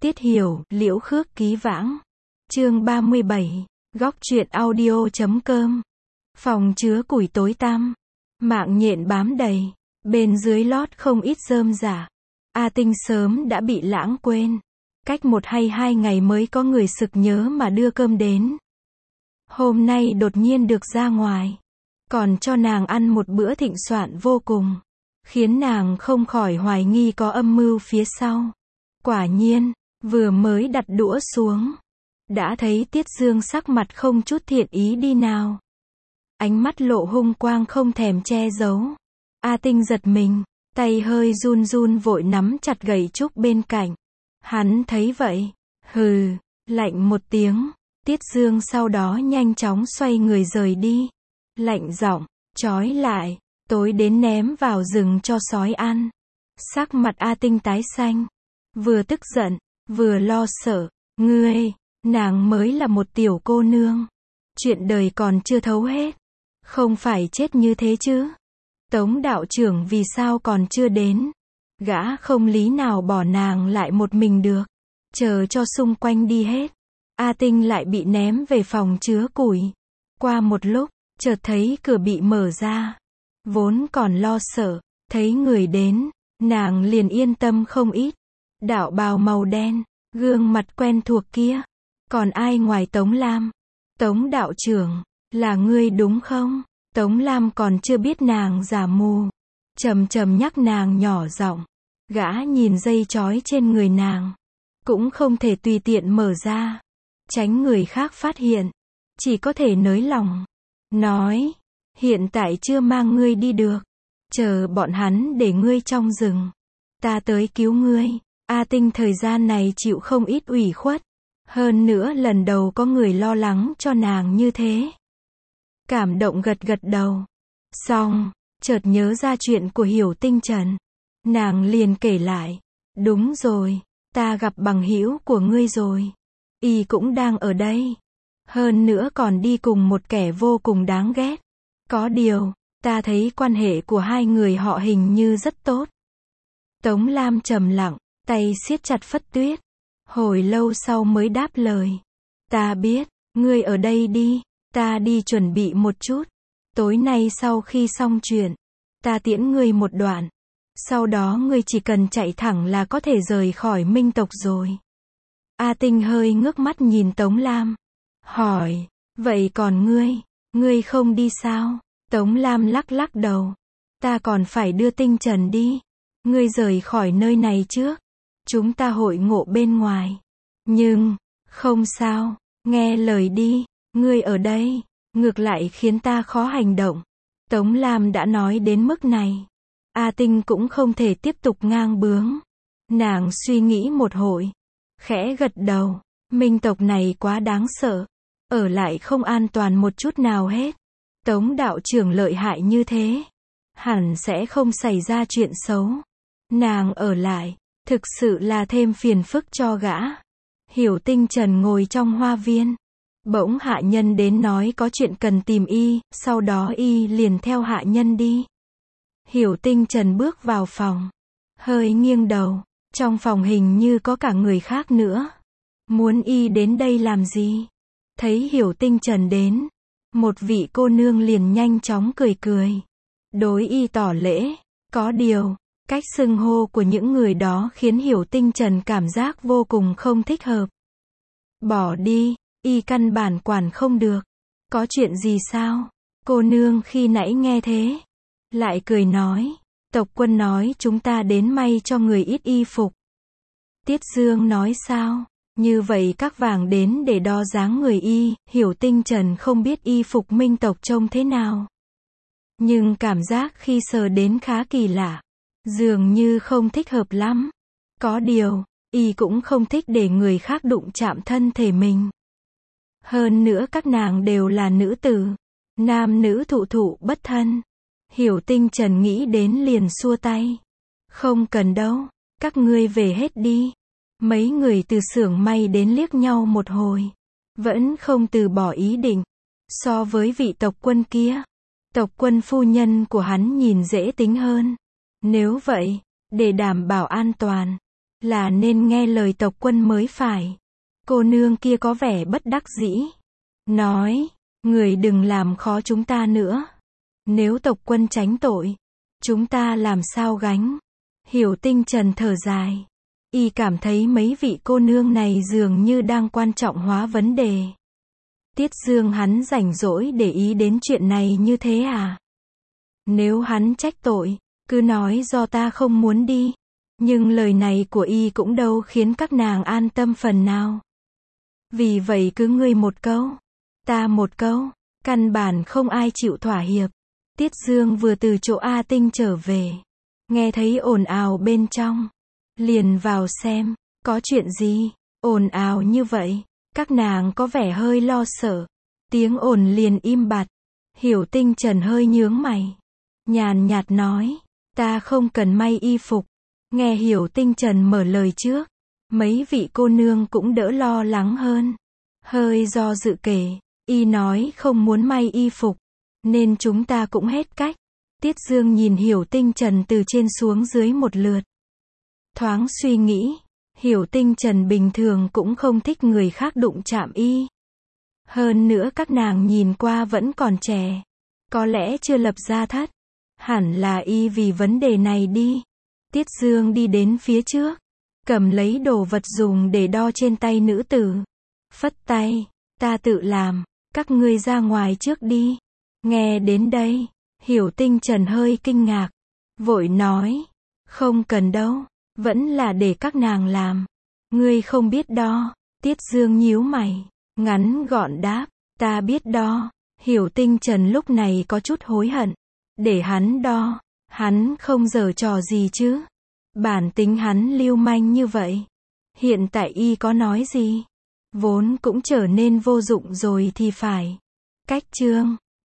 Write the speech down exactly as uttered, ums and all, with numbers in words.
Tiết Hiểu, Liễu Khước Ký Vãng. Chương ba mươi bảy. Góc truyện audio chấm com. Phòng chứa củi tối tăm. Mạng nhện bám đầy. Bên dưới lót không ít rơm rả. A Tinh sớm đã bị lãng quên. Cách một hay hai ngày mới có người sực nhớ mà đưa cơm đến. Hôm nay đột nhiên được ra ngoài. Còn cho nàng ăn một bữa thịnh soạn vô cùng. Khiến nàng không khỏi hoài nghi có âm mưu phía sau. Quả nhiên, vừa mới đặt đũa xuống. Đã thấy Tiết Dương sắc mặt không chút thiện ý đi nào. Ánh mắt lộ hung quang không thèm che giấu. A Tinh giật mình, tay hơi run run vội nắm chặt gậy trúc bên cạnh. Hắn thấy vậy, hừ, lạnh một tiếng. Tiết Dương sau đó nhanh chóng xoay người rời đi. Lạnh giọng, trói lại, tối đến ném vào rừng cho sói ăn. Sắc mặt A Tinh tái xanh. Vừa tức giận, vừa lo sợ. Ngươi, nàng mới là một tiểu cô nương. Chuyện đời còn chưa thấu hết. Không phải chết như thế chứ. Tống đạo trưởng vì sao còn chưa đến. Gã không lý nào bỏ nàng lại một mình được. Chờ cho xung quanh đi hết. A Tinh lại bị ném về phòng chứa củi. Qua một lúc, chợt thấy cửa bị mở ra. Vốn còn lo sợ, thấy người đến, nàng liền yên tâm không ít. Đạo bào màu đen, gương mặt quen thuộc kia. Còn ai ngoài Tống Lam? Tống đạo trưởng, là ngươi đúng không? Tống Lam còn chưa biết nàng giả mù. Trầm trầm nhắc nàng nhỏ giọng. Gã nhìn dây chói trên người nàng. Cũng không thể tùy tiện mở ra. Tránh người khác phát hiện. Chỉ có thể nới lòng. Nói, hiện tại chưa mang ngươi đi được. Chờ bọn hắn để ngươi trong rừng. Ta tới cứu ngươi. A Tinh thời gian này chịu không ít ủy khuất. Hơn nữa lần đầu có người lo lắng cho nàng như thế. Cảm động gật gật đầu. Xong, chợt nhớ ra chuyện của Hiểu Tinh Trần. Nàng liền kể lại. Đúng rồi, ta gặp bằng hữu của ngươi rồi. Y cũng đang ở đây. Hơn nữa còn đi cùng một kẻ vô cùng đáng ghét. Có điều, ta thấy quan hệ của hai người họ hình như rất tốt. Tống Lam trầm lặng, tay siết chặt phất tuyết. Hồi lâu sau mới đáp lời. Ta biết, ngươi ở đây đi. Ta đi chuẩn bị một chút. Tối nay sau khi xong chuyện, ta tiễn ngươi một đoạn. Sau đó ngươi chỉ cần chạy thẳng là có thể rời khỏi Minh tộc rồi. A Tinh hơi ngước mắt nhìn Tống Lam. Hỏi, vậy còn ngươi, ngươi không đi sao? Tống Lam lắc lắc đầu. Ta còn phải đưa Tinh Trần đi. Ngươi rời khỏi nơi này trước. Chúng ta hội ngộ bên ngoài. Nhưng, không sao, nghe lời đi. Ngươi ở đây, ngược lại khiến ta khó hành động. Tống Lam đã nói đến mức này. A Tinh cũng không thể tiếp tục ngang bướng. Nàng suy nghĩ một hồi. Khẽ gật đầu. Minh tộc này quá đáng sợ. Ở lại không an toàn một chút nào hết. Tống đạo trưởng lợi hại như thế. Hẳn sẽ không xảy ra chuyện xấu. Nàng ở lại. Thực sự là thêm phiền phức cho gã. Hiểu Tinh Trần ngồi trong hoa viên. Bỗng hạ nhân đến nói có chuyện cần tìm y, sau đó y liền theo hạ nhân đi. Hiểu Tinh Trần bước vào phòng. Hơi nghiêng đầu. Trong phòng hình như có cả người khác nữa. Muốn y đến đây làm gì? Thấy Hiểu Tinh Trần đến. Một vị cô nương liền nhanh chóng cười cười. Đối y tỏ lễ. Có điều, cách xưng hô của những người đó khiến Hiểu Tinh Trần cảm giác vô cùng không thích hợp. Bỏ đi. Y căn bản quản không được. Có chuyện gì sao? Cô nương khi nãy nghe thế. Lại cười nói. Tộc quân nói chúng ta đến may cho người ít y phục. Tiết Dương nói sao? Như vậy các vàng đến để đo dáng người y. Hiểu Tinh Trần không biết y phục Minh tộc trông thế nào. Nhưng cảm giác khi sờ đến khá kỳ lạ. Dường như không thích hợp lắm. Có điều, y cũng không thích để người khác đụng chạm thân thể mình. Hơn nữa các nàng đều là nữ tử. Nam nữ thụ thụ bất thân. Hiểu Tinh Trần nghĩ đến liền xua tay. Không cần đâu. Các ngươi về hết đi. Mấy người từ xưởng may đến liếc nhau một hồi. Vẫn không từ bỏ ý định. So với vị tộc quân kia. Tộc quân phu nhân của hắn nhìn dễ tính hơn. Nếu vậy, để đảm bảo an toàn. Là nên nghe lời tộc quân mới phải. Cô nương kia có vẻ bất đắc dĩ. Nói, người đừng làm khó chúng ta nữa. Nếu tộc quân tránh tội, chúng ta làm sao gánh. Hiểu Tinh Trần thở dài. Y cảm thấy mấy vị cô nương này dường như đang quan trọng hóa vấn đề. Tiết Dương hắn rảnh rỗi để ý đến chuyện này như thế à? Nếu hắn trách tội, cứ nói do ta không muốn đi. Nhưng lời này của Y cũng đâu khiến các nàng an tâm phần nào. Vì vậy cứ ngươi một câu, ta một câu, căn bản không ai chịu thỏa hiệp. Tiết Dương vừa từ chỗ A Tinh trở về, nghe thấy ồn ào bên trong, liền vào xem, có chuyện gì, ồn ào như vậy, các nàng có vẻ hơi lo sợ. Tiếng ồn liền im bặt, Hiểu Tinh Trần hơi nhướng mày, nhàn nhạt nói, ta không cần may y phục. Nghe Hiểu Tinh Trần mở lời trước, mấy vị cô nương cũng đỡ lo lắng hơn. Hơi do dự kể, y nói không muốn may y phục, nên chúng ta cũng hết cách. Tiết Dương nhìn Hiểu Tinh Trần từ trên xuống dưới một lượt. Thoáng suy nghĩ, Hiểu Tinh Trần bình thường cũng không thích người khác đụng chạm y. Hơn nữa các nàng nhìn qua vẫn còn trẻ, có lẽ chưa lập gia thất. Hẳn là y vì vấn đề này đi. Tiết Dương đi đến phía trước, cầm lấy đồ vật dùng để đo trên tay nữ tử. Phất tay, ta tự làm, các ngươi ra ngoài trước đi. Nghe đến đây, Hiểu Tinh Trần hơi kinh ngạc, vội nói, không cần đâu, vẫn là để các nàng làm. Ngươi không biết đo. Tiết Dương nhíu mày, ngắn gọn đáp, ta biết đo. Hiểu Tinh Trần lúc này có chút hối hận, để hắn đo, hắn không giở trò gì chứ. Bản tính hắn lưu manh như vậy. Hiện tại y có nói gì, vốn cũng trở nên vô dụng rồi thì phải. Cách chương